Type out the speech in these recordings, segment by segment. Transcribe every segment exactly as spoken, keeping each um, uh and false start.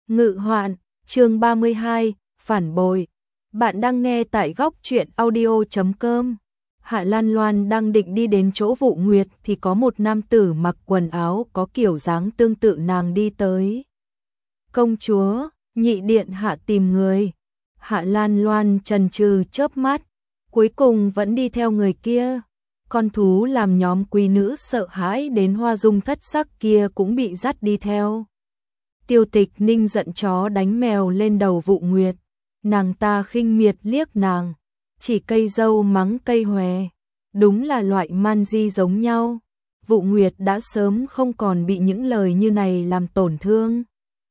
Ngự hoạn, chương ba mươi hai, phản bội. Bạn đang nghe tại góc truyện audio chấm com. Hạ Lan Loan đang định đi đến chỗ Vụ Nguyệt thì có một nam tử mặc quần áo có kiểu dáng tương tự nàng đi tới. Công chúa, nhị điện hạ tìm người. Hạ Lan Loan chần chừ chớp mắt, cuối cùng vẫn đi theo người kia. Con thú làm nhóm quý nữ sợ hãi đến hoa dung thất sắc kia cũng bị dắt đi theo. Tiêu Tịch Ninh giận chó đánh mèo lên đầu Vụ Nguyệt, nàng ta khinh miệt liếc nàng, chỉ cây dâu mắng cây hòe, đúng là loại man di giống nhau. Vụ Nguyệt đã sớm không còn bị những lời như này làm tổn thương.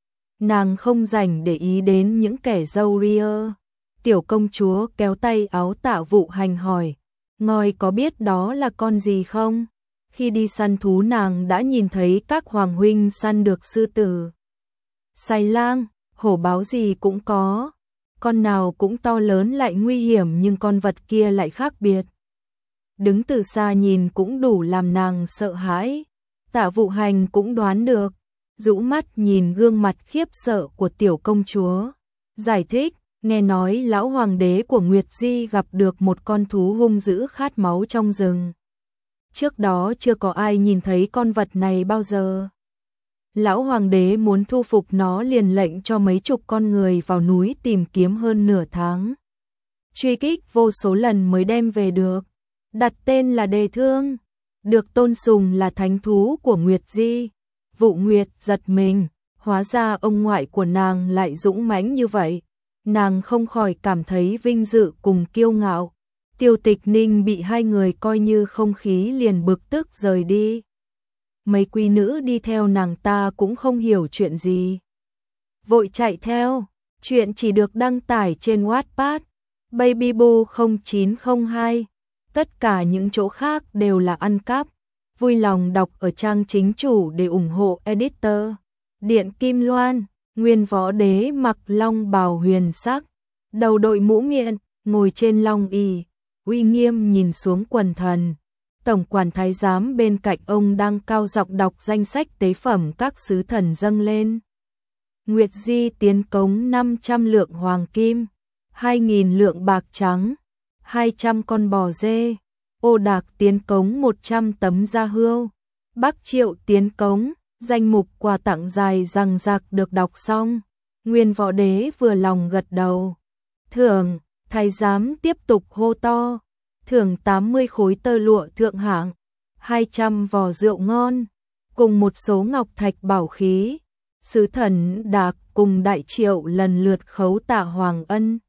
Nàng không rảnh để ý đến những kẻ dâu ria. Tiểu công chúa kéo tay áo Tạ Vụ Hành hỏi, ngài có biết đó là con gì không? Khi đi săn thú nàng đã nhìn thấy các hoàng huynh săn được sư tử, xài lang, hổ báo gì cũng có. Con nào cũng to lớn lại nguy hiểm, nhưng con vật kia lại khác biệt. Đứng từ xa nhìn cũng đủ làm nàng sợ hãi. Tạ Vụ Hành cũng đoán được, rũ mắt nhìn gương mặt khiếp sợ của tiểu công chúa, giải thích, nghe nói lão hoàng đế của Nguyệt Di gặp được một con thú hung dữ khát máu trong rừng. Trước đó chưa có ai nhìn thấy con vật này bao giờ. Lão hoàng đế muốn thu phục nó liền lệnh cho mấy chục con người vào núi tìm kiếm hơn nửa tháng. Truy kích vô số lần mới đem về được. Đặt tên là Đề Thương, được tôn sùng là thánh thú của Nguyệt Di. Vụ Nguyệt giật mình, hóa ra ông ngoại của nàng lại dũng mãnh như vậy. Nàng không khỏi cảm thấy vinh dự cùng kiêu ngạo. Tiêu Tịch Ninh bị hai người coi như không khí liền bực tức rời đi. Mấy quý nữ đi theo nàng ta cũng không hiểu chuyện gì, vội chạy theo. Chuyện chỉ được đăng tải trên Wattpad, Babyboo không chín không hai. Tất cả những chỗ khác đều là ăn cắp. Vui lòng đọc ở trang chính chủ để ủng hộ editor. Điện Kim Loan, nguyên võ đế mặc long bào huyền sắc, đầu đội mũ miện, ngồi trên long ỷ, uy nghiêm nhìn xuống quần thần. Tổng quản thái giám bên cạnh ông đang cao giọng đọc danh sách tế phẩm các sứ thần dâng lên. Nguyệt Di tiến cống năm trăm lượng hoàng kim, hai nghìn lượng bạc trắng, hai trăm con bò dê. Ô Đạc tiến cống một trăm tấm da hươu. Bắc Triệu tiến cống, danh mục quà tặng dài dằng dặc được đọc xong. Nguyên võ đế vừa lòng gật đầu. Thưởng, thái giám tiếp tục hô to. Thưởng tám mươi khối tơ lụa thượng hạng, hai trăm vò rượu ngon, cùng một số ngọc thạch bảo khí. Sứ thần Đạc cùng Đại Triệu lần lượt khấu tạ hoàng ân.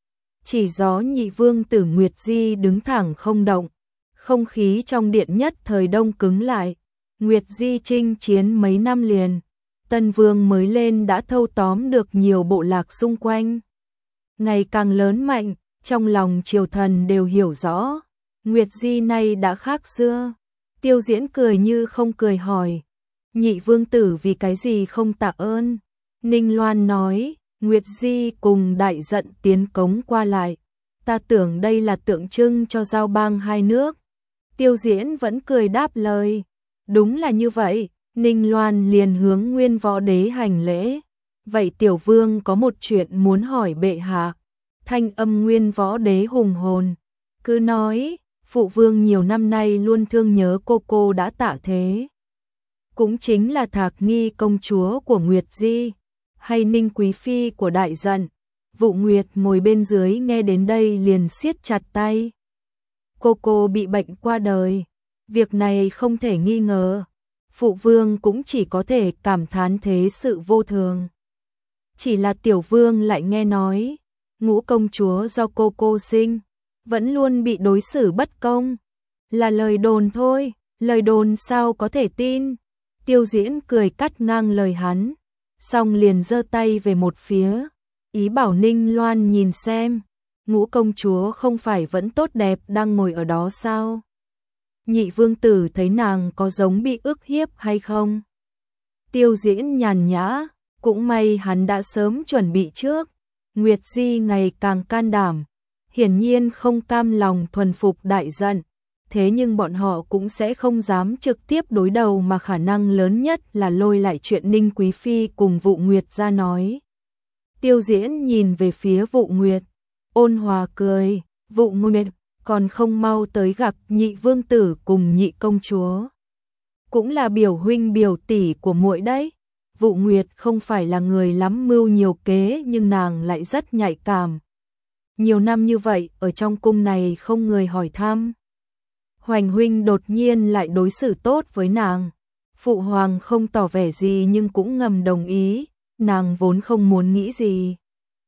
Chỉ gió nhị vương tử Nguyệt Di đứng thẳng không động, không khí trong điện nhất thời đông cứng lại. Nguyệt Di chinh chiến mấy năm liền, tân vương mới lên đã thâu tóm được nhiều bộ lạc xung quanh, ngày càng lớn mạnh. Trong lòng triều thần đều hiểu rõ, Nguyệt Di nay đã khác xưa. Tiêu Diễn cười như không cười hỏi, nhị vương tử vì cái gì không tạ ơn? Ninh Loan nói, Nguyệt Di cùng đại giận tiến cống qua lại, ta tưởng đây là tượng trưng cho giao bang hai nước. Tiêu Diễn vẫn cười đáp lời, đúng là như vậy. Ninh Loan liền hướng nguyên võ đế hành lễ, vậy tiểu vương có một chuyện muốn hỏi bệ hạ. Thanh âm nguyên võ đế hùng hồn, cứ nói, phụ vương nhiều năm nay luôn thương nhớ cô cô đã tạ thế. Cũng chính là Thạc Nghi công chúa của Nguyệt Di, hay Ninh quý phi của đại giận. Vụ Nguyệt ngồi bên dưới nghe đến đây liền siết chặt tay. Cô cô bị bệnh qua đời, việc này không thể nghi ngờ. Phụ vương cũng chỉ có thể cảm thán thế sự vô thường. Chỉ là tiểu vương lại nghe nói, ngũ công chúa do cô cô sinh, vẫn luôn bị đối xử bất công. Là lời đồn thôi, lời đồn sao có thể tin. Tiêu Diễn cười cắt ngang lời hắn, xong liền giơ tay về một phía, ý bảo Ninh Loan nhìn xem, ngũ công chúa không phải vẫn tốt đẹp đang ngồi ở đó sao? Nhị vương tử thấy nàng có giống bị ức hiếp hay không? Tiêu Diễn nhàn nhã, cũng may hắn đã sớm chuẩn bị trước. Nguyệt Di ngày càng can đảm, hiển nhiên không cam lòng thuần phục đại giận, thế nhưng bọn họ cũng sẽ không dám trực tiếp đối đầu mà khả năng lớn nhất là lôi lại chuyện Ninh quý phi cùng Vụ Nguyệt ra nói, Tiêu Diễn nhìn về phía Vụ Nguyệt, ôn hòa cười, Vụ Nguyệt, còn không mau tới gặp nhị vương tử cùng nhị công chúa. Cũng là biểu huynh biểu tỷ của muội đấy. Vụ Nguyệt không phải là người lắm mưu nhiều kế nhưng nàng lại rất nhạy cảm. Nhiều năm như vậy ở trong cung này không người hỏi thăm. Hoành huynh đột nhiên lại đối xử tốt với nàng. Phụ hoàng không tỏ vẻ gì nhưng cũng ngầm đồng ý, nàng vốn không muốn nghĩ gì.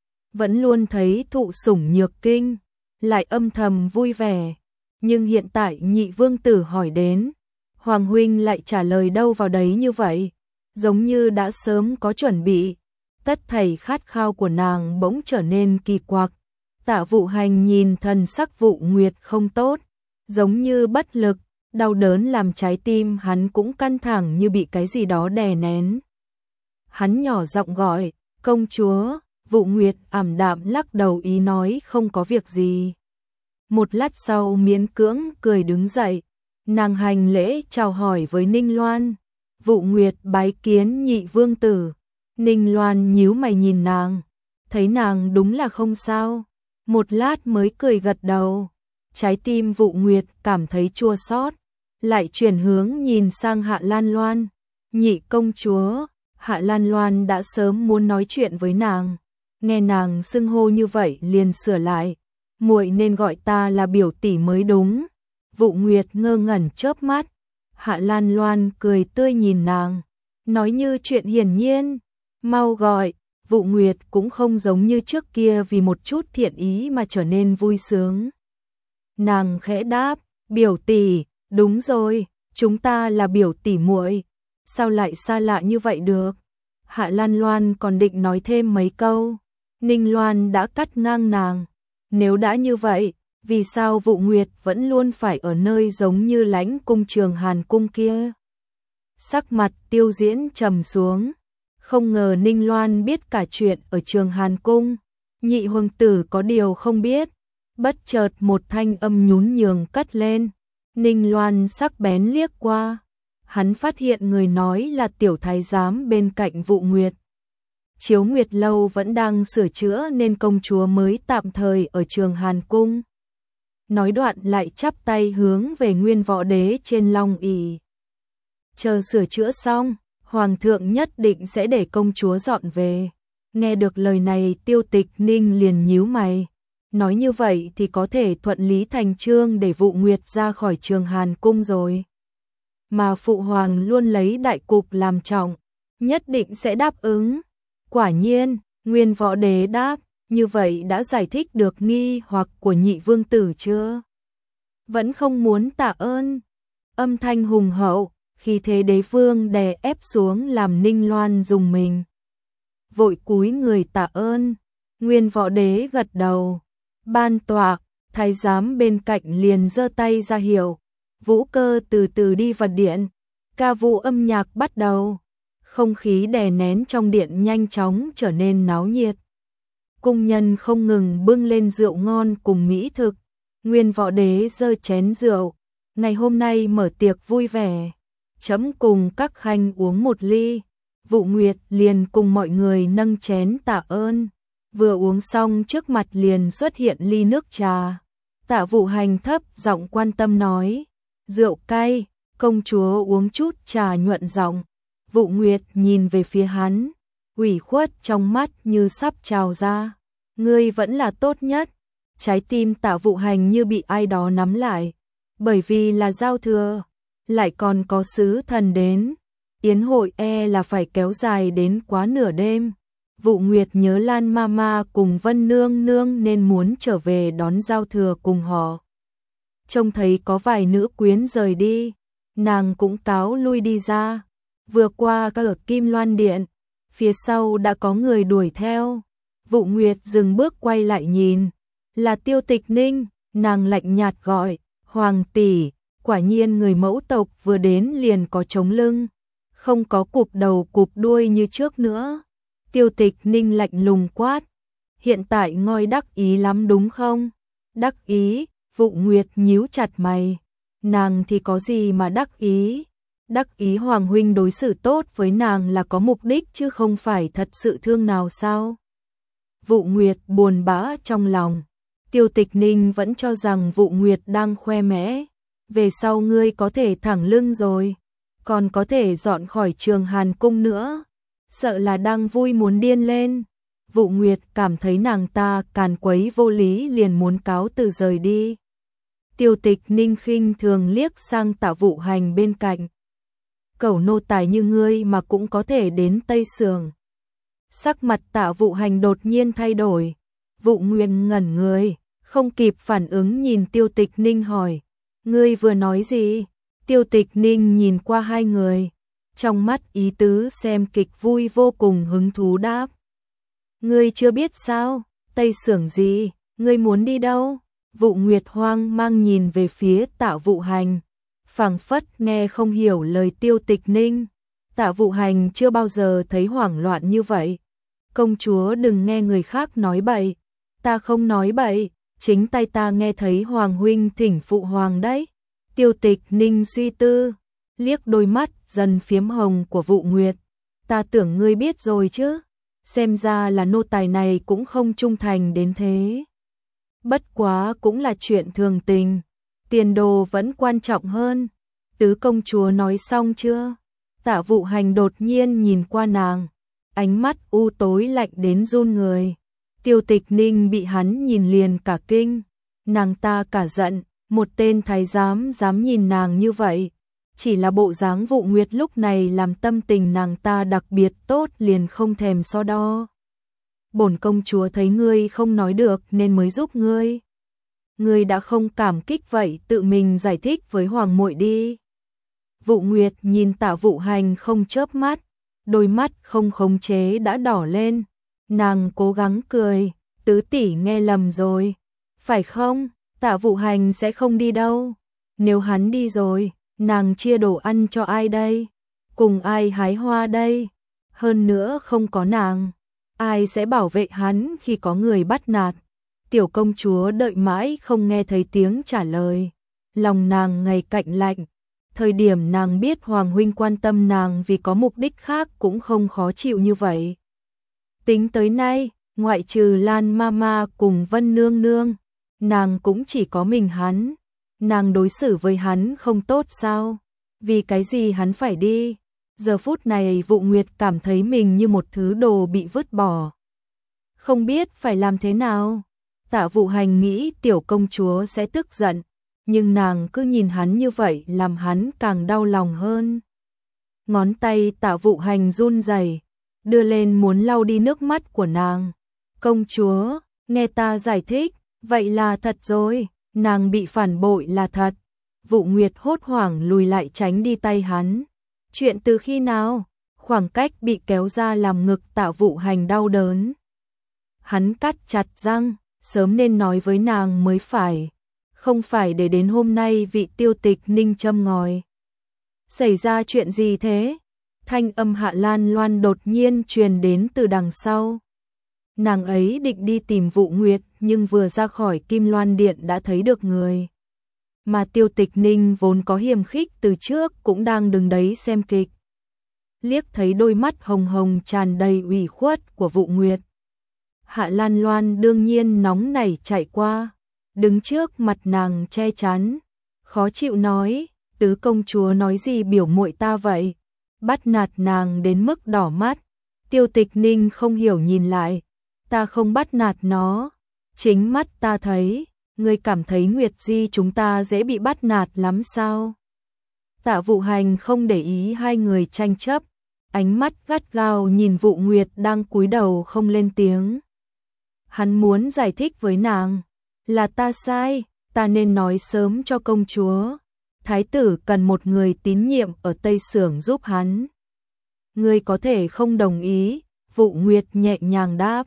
Vẫn luôn thấy thụ sủng nhược kinh, lại âm thầm vui vẻ. Nhưng hiện tại nhị vương tử hỏi đến, Hoàng huynh lại trả lời đâu vào đấy như vậy, giống như đã sớm có chuẩn bị. Tất thảy khát khao của nàng bỗng trở nên kỳ quặc. Tạ Vụ Hành nhìn thần sắc Vụ Nguyệt không tốt, giống như bất lực, đau đớn làm trái tim hắn cũng căng thẳng như bị cái gì đó đè nén. Hắn nhỏ giọng gọi, công chúa. Vụ Nguyệt ảm đạm lắc đầu ý nói không có việc gì. Một lát sau miễn cưỡng cười đứng dậy, nàng hành lễ chào hỏi với Ninh Loan. Vụ Nguyệt bái kiến nhị vương tử. Ninh Loan nhíu mày nhìn nàng, thấy nàng đúng là không sao, một lát mới cười gật đầu. Trái tim Vụ Nguyệt cảm thấy chua xót, lại chuyển hướng nhìn sang Hạ Lan Loan. Nhị công chúa. Hạ Lan Loan đã sớm muốn nói chuyện với nàng, nghe nàng xưng hô như vậy liền sửa lại, muội nên gọi ta là biểu tỷ mới đúng. Vụ Nguyệt ngơ ngẩn chớp mắt, Hạ Lan Loan cười tươi nhìn nàng, nói như chuyện hiển nhiên, mau gọi. Vụ Nguyệt cũng không giống như trước kia vì một chút thiện ý mà trở nên vui sướng. Nàng khẽ đáp, biểu tỷ, đúng rồi, chúng ta là biểu tỷ muội, sao lại xa lạ như vậy được. Hạ Lan Loan còn định nói thêm mấy câu, Ninh Loan đã cắt ngang nàng, nếu đã như vậy, vì sao Vụ Nguyệt vẫn luôn phải ở nơi giống như lãnh cung Trường Hàn cung kia. Sắc mặt Tiêu Diễn trầm xuống, không ngờ Ninh Loan biết cả chuyện ở Trường Hàn cung. Nhị hoàng tử có điều không biết. Bất chợt một thanh âm nhún nhường cất lên, Ninh Loan sắc bén liếc qua, hắn phát hiện người nói là tiểu thái giám bên cạnh Vụ Nguyệt. Chiếu Nguyệt lâu vẫn đang sửa chữa nên công chúa mới tạm thời ở Trường Hàn cung. Nói đoạn lại chắp tay hướng về Nguyên Võ Đế trên long ỷ. Chờ sửa chữa xong, hoàng thượng nhất định sẽ để công chúa dọn về. Nghe được lời này Tiêu Tịch Ninh liền nhíu mày. Nói như vậy thì có thể thuận lý thành chương để Vụ Nguyệt ra khỏi Trường Hàn cung rồi. Mà phụ hoàng luôn lấy đại cục làm trọng, nhất định sẽ đáp ứng. Quả nhiên, Nguyên Võ Đế đáp, như vậy đã giải thích được nghi hoặc của nhị vương tử chưa? Vẫn không muốn tạ ơn. Âm thanh hùng hậu, khi thế đế vương đè ép xuống làm Ninh Loan rùng mình. Vội cúi người tạ ơn. Nguyên Võ Đế gật đầu. Ban tọa, thái giám bên cạnh liền giơ tay ra hiệu. Vũ Cơ từ từ đi vào điện. Ca vũ âm nhạc bắt đầu. Không khí đè nén trong điện nhanh chóng trở nên náo nhiệt. Cung nhân không ngừng bưng lên rượu ngon cùng mỹ thực. Nguyên Võ Đế giơ chén rượu. Ngày hôm nay mở tiệc vui vẻ. Chấm cùng các khanh uống một ly. Vụ Nguyệt liền cùng mọi người nâng chén tạ ơn. Vừa uống xong trước mặt liền xuất hiện ly nước trà. Tạ Vụ Hành thấp giọng quan tâm nói, rượu cay, công chúa uống chút trà nhuận giọng. Vụ Nguyệt nhìn về phía hắn, ủy khuất trong mắt như sắp trào ra. Ngươi vẫn là tốt nhất. Trái tim Tạ Vụ Hành như bị ai đó nắm lại, bởi vì là giao thừa, lại còn có sứ thần đến. Yến hội e là phải kéo dài đến quá nửa đêm. Vụ Nguyệt nhớ Lan Mama cùng Vân Nương Nương nên muốn trở về đón giao thừa cùng họ. Trông thấy có vài nữ quyến rời đi, nàng cũng cáo lui đi ra. Vừa qua cửa Kim Loan Điện, phía sau đã có người đuổi theo. Vụ Nguyệt dừng bước quay lại nhìn, là Tiêu Tịch Ninh, nàng lạnh nhạt gọi, hoàng tỷ. Quả nhiên người mẫu tộc vừa đến liền có trống lưng, không có cụp đầu cụp đuôi như trước nữa. Tiêu Tịch Ninh lạnh lùng quát, hiện tại ngoi đắc ý lắm đúng không? Đắc ý? Vụ Nguyệt nhíu chặt mày, nàng thì có gì mà đắc ý? Đắc ý hoàng huynh đối xử tốt với nàng là có mục đích chứ không phải thật sự thương nào sao? Vụ Nguyệt buồn bã trong lòng. Tiêu Tịch Ninh vẫn cho rằng Vụ Nguyệt đang khoe mẽ. Về sau ngươi có thể thẳng lưng rồi, còn có thể dọn khỏi Trường Hàn Cung nữa. Sợ là đang vui muốn điên lên. Vụ Nguyệt cảm thấy nàng ta càn quấy vô lý liền muốn cáo từ rời đi. Tiêu Tịch Ninh khinh thường liếc sang Tạ Vụ Hành bên cạnh. Cẩu nô tài như ngươi mà cũng có thể đến Tây Sưởng. Sắc mặt Tạ Vụ Hành đột nhiên thay đổi. Vụ Nguyệt ngẩn người, không kịp phản ứng nhìn Tiêu Tịch Ninh hỏi. Ngươi vừa nói gì? Tiêu Tịch Ninh nhìn qua hai người. Trong mắt ý tứ xem kịch vui vô cùng hứng thú đáp. Ngươi chưa biết sao? Tây Sưởng gì? Ngươi muốn đi đâu? Vụ Nguyệt hoang mang nhìn về phía Tạ Vụ Hành. Phảng phất nghe không hiểu lời Tiêu Tịch Ninh. Tạ Vụ Hành chưa bao giờ thấy hoảng loạn như vậy. Công chúa đừng nghe người khác nói bậy. Ta không nói bậy, chính tay ta nghe thấy Hoàng huynh thỉnh phụ hoàng đấy. Tiêu Tịch Ninh suy tư, liếc đôi mắt dần phiếm hồng của Vụ Nguyệt. Ta tưởng ngươi biết rồi chứ, xem ra là nô tài này cũng không trung thành đến thế. Bất quá cũng là chuyện thường tình, tiền đồ vẫn quan trọng hơn. Tứ công chúa nói xong chưa? Tạ Vụ Hành đột nhiên nhìn qua nàng, ánh mắt u tối lạnh đến run người. Tiêu Tịch Ninh bị hắn nhìn liền cả kinh, nàng ta cả giận, một tên thái giám dám nhìn nàng như vậy. Chỉ là bộ dáng Vụ Nguyệt lúc này làm tâm tình nàng ta đặc biệt tốt liền không thèm so đo. Bổn công chúa thấy ngươi không nói được nên mới giúp ngươi. Ngươi đã không cảm kích vậy tự mình giải thích với hoàng muội đi. Vụ Nguyệt nhìn Tạ Vụ Hành không chớp mắt, đôi mắt không khống chế đã đỏ lên. Nàng cố gắng cười, tứ tỷ nghe lầm rồi. Phải không? Tạ Vụ Hành sẽ không đi đâu. Nếu hắn đi rồi, nàng chia đồ ăn cho ai đây? Cùng ai hái hoa đây? Hơn nữa không có nàng, ai sẽ bảo vệ hắn khi có người bắt nạt? Tiểu công chúa đợi mãi không nghe thấy tiếng trả lời. Lòng nàng ngày cạnh lạnh. Thời điểm nàng biết Hoàng huynh quan tâm nàng vì có mục đích khác cũng không khó chịu như vậy. Tính tới nay, ngoại trừ Lan Mama cùng Vân Nương Nương, nàng cũng chỉ có mình hắn. Nàng đối xử với hắn không tốt sao? Vì cái gì hắn phải đi? Giờ phút này Vụ Nguyệt cảm thấy mình như một thứ đồ bị vứt bỏ. Không biết phải làm thế nào. Tạ Vụ Hành nghĩ tiểu công chúa sẽ tức giận, nhưng nàng cứ nhìn hắn như vậy làm hắn càng đau lòng hơn. Ngón tay Tạ Vụ Hành run rẩy, đưa lên muốn lau đi nước mắt của nàng. Công chúa, nghe ta giải thích, vậy là thật rồi, nàng bị phản bội là thật. Vụ Nguyệt hốt hoảng lùi lại tránh đi tay hắn. Chuyện từ khi nào? Khoảng cách bị kéo ra làm ngực Tạ Vụ Hành đau đớn. Hắn cắt chặt răng, sớm nên nói với nàng mới phải. Không phải để đến hôm nay vị Tiêu Tịch Ninh châm ngòi. Xảy ra chuyện gì thế? Thanh âm Hạ Lan Loan đột nhiên truyền đến từ đằng sau. Nàng ấy định đi tìm Vụ Nguyệt nhưng vừa ra khỏi Kim Loan Điện đã thấy được người. Mà Tiêu Tịch Ninh vốn có hiềm khích từ trước cũng đang đứng đấy xem kịch. Liếc thấy đôi mắt hồng hồng tràn đầy ủy khuất của Vụ Nguyệt. Hạ Lan Loan đương nhiên nóng nảy chạy qua, đứng trước mặt nàng che chắn, khó chịu nói, tứ công chúa nói gì biểu muội ta vậy, bắt nạt nàng đến mức đỏ mắt. Tiêu Tịch Ninh không hiểu nhìn lại, ta không bắt nạt nó, chính mắt ta thấy, ngươi cảm thấy Nguyệt Di chúng ta dễ bị bắt nạt lắm sao? Tạ Vụ Hành không để ý hai người tranh chấp, ánh mắt gắt gao nhìn Vụ Nguyệt đang cúi đầu không lên tiếng. Hắn muốn giải thích với nàng, là ta sai, ta nên nói sớm cho công chúa. Thái tử cần một người tín nhiệm ở Tây Sưởng giúp hắn. Ngươi có thể không đồng ý, Vụ Nguyệt nhẹ nhàng đáp.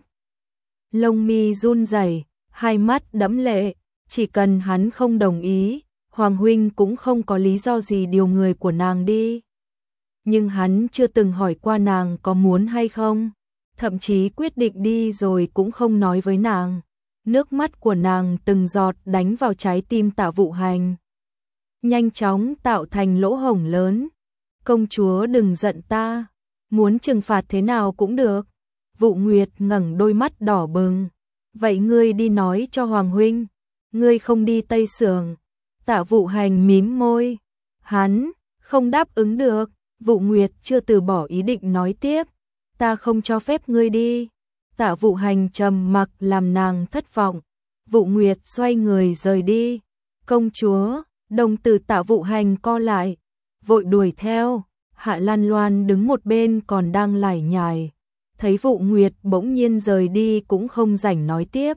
Lông mi run rẩy, hai mắt đẫm lệ, chỉ cần hắn không đồng ý, Hoàng huynh cũng không có lý do gì điều người của nàng đi. Nhưng hắn chưa từng hỏi qua nàng có muốn hay không, thậm chí quyết định đi rồi cũng không nói với nàng. Nước mắt của nàng từng giọt đánh vào trái tim Tạ Vụ Hành, nhanh chóng tạo thành lỗ hổng lớn. Công chúa đừng giận ta, muốn trừng phạt thế nào cũng được. Vụ Nguyệt ngẩng đôi mắt đỏ bừng. Vậy ngươi đi nói cho Hoàng huynh, ngươi không đi Tây Sưởng. Tạ Vụ Hành mím môi. Hắn không đáp ứng được. Vụ Nguyệt chưa từ bỏ ý định nói tiếp. Ta không cho phép ngươi đi. Tạ Vụ Hành trầm mặc làm nàng thất vọng. Vụ Nguyệt xoay người rời đi. Công chúa, đồng tử Tạ Vụ Hành co lại, vội đuổi theo. Hạ Lan Loan đứng một bên còn đang lải nhải. Thấy Vụ Nguyệt bỗng nhiên rời đi cũng không rảnh nói tiếp.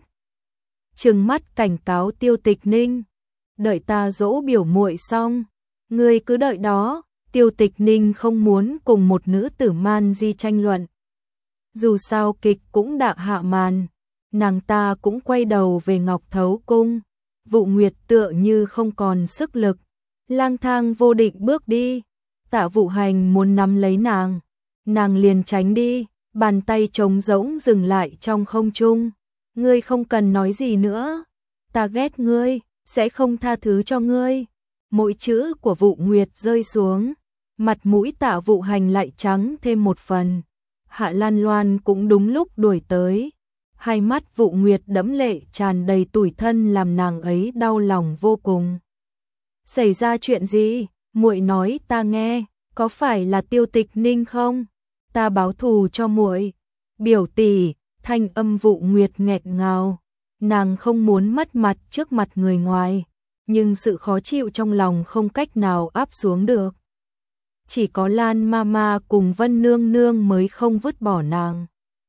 Trừng mắt cảnh cáo Tiêu Tịch Ninh. Đợi ta dỗ biểu muội xong, ngươi cứ đợi đó. Tiêu Tịch Ninh không muốn cùng một nữ tử man di tranh luận. Dù sao kịch cũng đã hạ màn, nàng ta cũng quay đầu về Ngọc Thấu Cung. Vụ Nguyệt tựa như không còn sức lực, lang thang vô định bước đi. Tạ Vụ Hành muốn nắm lấy nàng, nàng liền tránh đi, bàn tay trống rỗng dừng lại trong không trung. Ngươi không cần nói gì nữa, ta ghét ngươi, sẽ không tha thứ cho ngươi. Mỗi chữ của Vụ Nguyệt rơi xuống, mặt mũi Tạ Vụ Hành lại trắng thêm một phần. Hạ Lan Loan cũng đúng lúc đuổi tới. Hai mắt Vụ Nguyệt đẫm lệ tràn đầy tủi thân làm nàng ấy đau lòng vô cùng. Xảy ra chuyện gì? Muội nói ta nghe, có phải là Tiêu Tịch Ninh không? Ta báo thù cho muội. Biểu tỷ, thanh âm Vụ Nguyệt nghẹn ngào. Nàng không muốn mất mặt trước mặt người ngoài, nhưng sự khó chịu trong lòng không cách nào áp xuống được. Chỉ có Lan Mama cùng Vân Nương Nương mới không vứt bỏ nàng.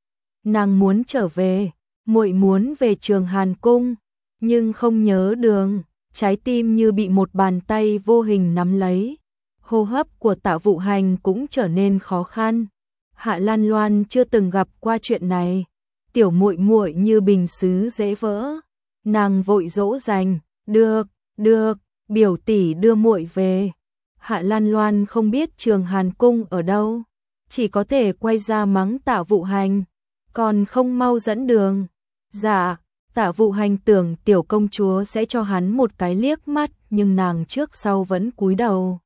Nàng muốn trở về, muội muốn về Trường Hàn Cung, nhưng không nhớ đường, trái tim như bị một bàn tay vô hình nắm lấy. Hô hấp của Tạ Vụ Hành cũng trở nên khó khăn. Hạ Lan Loan chưa từng gặp qua chuyện này, tiểu muội muội như bình sứ dễ vỡ. Nàng vội dỗ dành, "Được, được, biểu tỷ đưa muội về." Hạ Lan Loan không biết Trường Hàn Cung ở đâu, chỉ có thể quay ra mắng Tạ Vụ Hành, còn không mau dẫn đường. Dạ, Tạ Vụ Hành tưởng tiểu công chúa sẽ cho hắn một cái liếc mắt, nhưng nàng trước sau vẫn cúi đầu.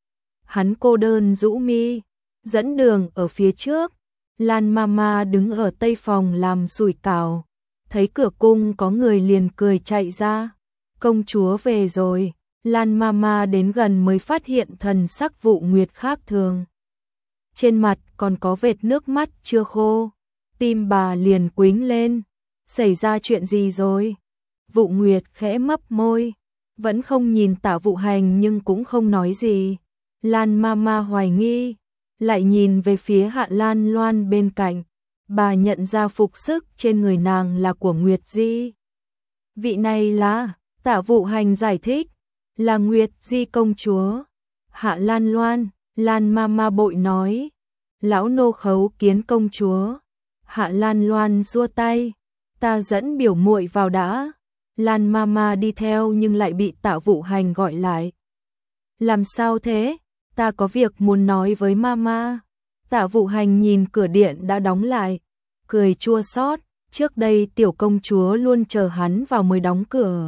Hắn cô đơn rũ mi, dẫn đường ở phía trước. Lan Mama đứng ở tây phòng làm sủi cảo, thấy cửa cung có người liền cười chạy ra. Công chúa về rồi. Lan Mama đến gần mới phát hiện thần sắc Vụ Nguyệt khác thường. Trên mặt còn có vệt nước mắt chưa khô. Tim bà liền quính lên. Xảy ra chuyện gì rồi? Vụ Nguyệt khẽ mấp môi, vẫn không nhìn Tạ Vụ Hành nhưng cũng không nói gì. Lan Mama hoài nghi, lại nhìn về phía Hạ Lan Loan bên cạnh. Bà nhận ra phục sức trên người nàng là của Nguyệt Di. Vị này là, Tạ Vụ Hành giải thích, là Nguyệt Di công chúa. Hạ Lan Loan, Lan Mama bội nói, lão nô khấu kiến công chúa. Hạ Lan Loan xua tay, ta dẫn biểu muội vào đã. Lan Mama đi theo nhưng lại bị Tạ Vụ Hành gọi lại. Làm sao thế? Ta có việc muốn nói với Mama. Tạ Vụ Hành nhìn cửa điện đã đóng lại, cười chua xót, trước đây tiểu công chúa luôn chờ hắn vào mới đóng cửa.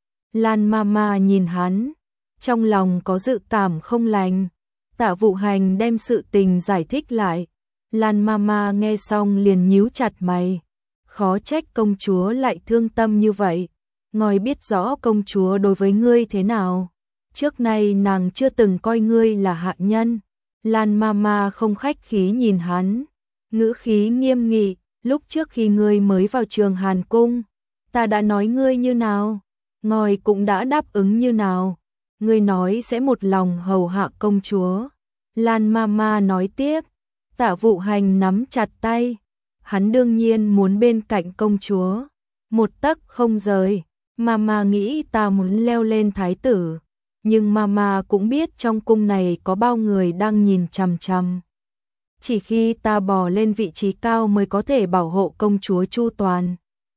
Lan Mama nhìn hắn, trong lòng có dự cảm không lành. Tạ Vụ Hành đem sự tình giải thích lại. Lan Mama nghe xong liền nhíu chặt mày. Khó trách công chúa lại thương tâm như vậy. Ngài biết rõ công chúa đối với ngươi thế nào. Trước nay nàng chưa từng coi ngươi là hạ nhân. Lan Mama không khách khí nhìn hắn, ngữ khí nghiêm nghị. Lúc trước khi ngươi mới vào Trường Hàn Cung, ta đã nói ngươi như nào, ngài cũng đã đáp ứng như nào. Ngươi nói sẽ một lòng hầu hạ công chúa. Lan Mama nói tiếp. Tạ Vụ Hành nắm chặt tay, hắn đương nhiên muốn bên cạnh công chúa, một tấc không rời. Mama nghĩ ta muốn leo lên thái tử, nhưng Mama cũng biết trong cung này có bao người đang nhìn chằm chằm. Chỉ khi ta bò lên vị trí cao mới có thể bảo hộ công chúa chu toàn.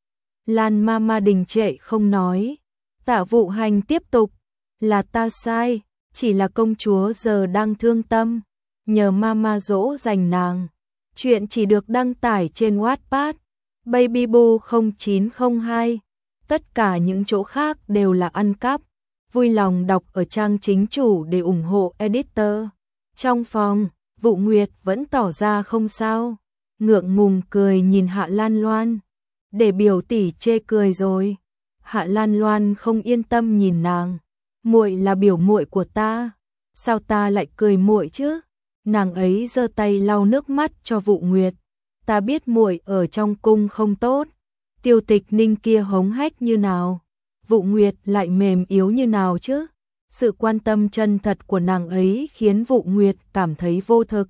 Lan Mama đình trệ không nói. Tạ Vụ Hành tiếp tục, là ta sai, chỉ là công chúa giờ đang thương tâm, nhờ Mama dỗ dành nàng. Chuyện chỉ được đăng tải trên Wattpad, Babyboo không chín không hai. Tất cả những chỗ khác đều là ăn cắp. Vui lòng đọc ở trang chính chủ để ủng hộ editor. Trong phòng, Vụ Nguyệt vẫn tỏ ra không sao. ngượng ngùng cười nhìn Hạ Lan Loan, để biểu tỷ chê cười rồi. Hạ Lan Loan không yên tâm nhìn nàng, muội là biểu muội của ta, sao ta lại cười muội chứ? Nàng ấy giơ tay lau nước mắt cho Vụ Nguyệt, ta biết muội ở trong cung không tốt, Tiêu Tịch Ninh kia hống hách như nào, Vụ Nguyệt lại mềm yếu như nào chứ? Sự quan tâm chân thật của nàng ấy khiến Vụ Nguyệt cảm thấy vô thực.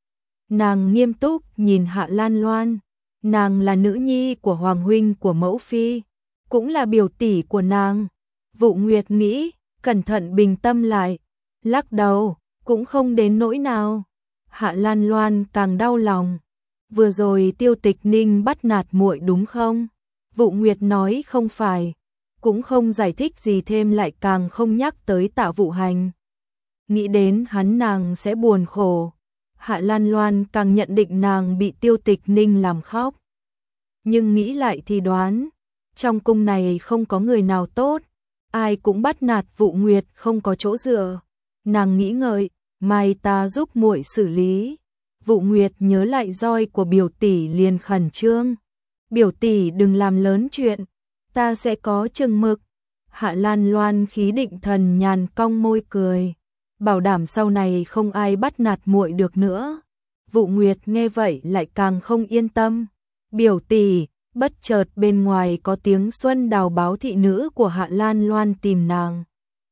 Nàng nghiêm túc nhìn Hạ Lan Loan, nàng là nữ nhi của hoàng huynh của mẫu phi, cũng là biểu tỷ của nàng. Vụ Nguyệt nghĩ, cẩn thận bình tâm lại, lắc đầu, cũng không đến nỗi nào. Hạ Lan Loan càng đau lòng, vừa rồi Tiêu Tịch Ninh bắt nạt muội đúng không? Vụ Nguyệt nói không phải, cũng không giải thích gì thêm, lại càng không nhắc tới Tạ Vụ Hành. Nghĩ đến hắn nàng sẽ buồn khổ, Hạ Lan Loan càng nhận định nàng bị Tiêu Tịch Ninh làm khóc. Nhưng nghĩ lại thì đoán, trong cung này không có người nào tốt, ai cũng bắt nạt Vụ Nguyệt không có chỗ dựa. Nàng nghĩ ngợi, mai ta giúp muội xử lý. Vụ Nguyệt nhớ lại roi của biểu tỷ liền khẩn trương. Biểu tỷ đừng làm lớn chuyện, ta sẽ có chừng mực. Hạ Lan Loan khí định thần nhàn cong môi cười, bảo đảm sau này không ai bắt nạt muội được nữa. Vụ Nguyệt nghe vậy lại càng không yên tâm. Biểu tỷ, bất chợt bên ngoài có tiếng Xuân Đào báo thị nữ của Hạ Lan Loan tìm nàng.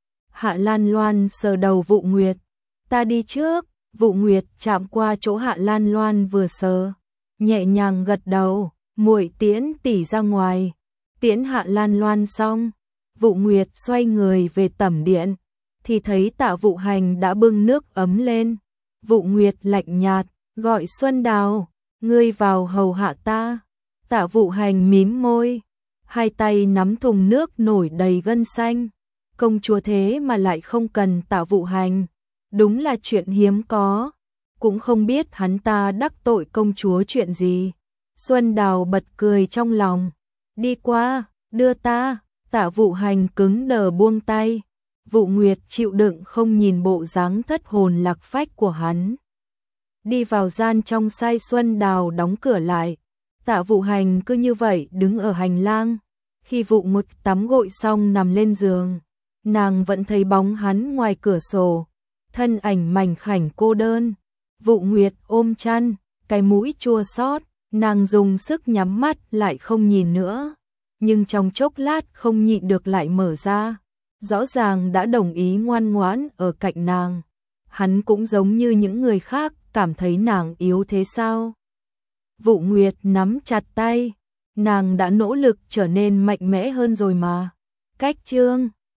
Hạ Lan Loan sờ đầu Vụ Nguyệt, ta đi trước. Vụ Nguyệt chạm qua chỗ Hạ Lan Loan vừa sờ, nhẹ nhàng gật đầu, muội tiễn tỷ ra ngoài. Tiễn Hạ Lan Loan xong, Vụ Nguyệt xoay người về tẩm điện, thì thấy Tạ Vụ Hành đã bưng nước ấm lên. Vụ Nguyệt lạnh nhạt, gọi Xuân Đào, ngươi vào hầu hạ ta. Tạ Vụ Hành mím môi, hai tay nắm thùng nước nổi đầy gân xanh. Công chúa thế mà lại không cần Tạ Vụ Hành, đúng là chuyện hiếm có, cũng không biết hắn ta đắc tội công chúa chuyện gì. Xuân Đào bật cười trong lòng, đi qua, đưa ta. Tạ Vụ Hành cứng đờ buông tay. Vụ Nguyệt chịu đựng không nhìn bộ dáng thất hồn lạc phách của hắn. Đi vào gian trong sai Xuân Đào đóng cửa lại. Tạ Vụ Hành cứ như vậy đứng ở hành lang. Khi Vụ Nguyệt tắm gội xong nằm lên giường, nàng vẫn thấy bóng hắn ngoài cửa sổ, thân ảnh mảnh khảnh cô đơn. Vụ Nguyệt ôm chăn, cái mũi chua xót, nàng dùng sức nhắm mắt lại không nhìn nữa, nhưng trong chốc lát không nhịn được lại mở ra. Rõ ràng đã đồng ý ngoan ngoãn ở cạnh nàng, hắn cũng giống như những người khác cảm thấy nàng yếu thế sao? Vụ Nguyệt nắm chặt tay, nàng đã nỗ lực trở nên mạnh mẽ hơn rồi mà. Cách chương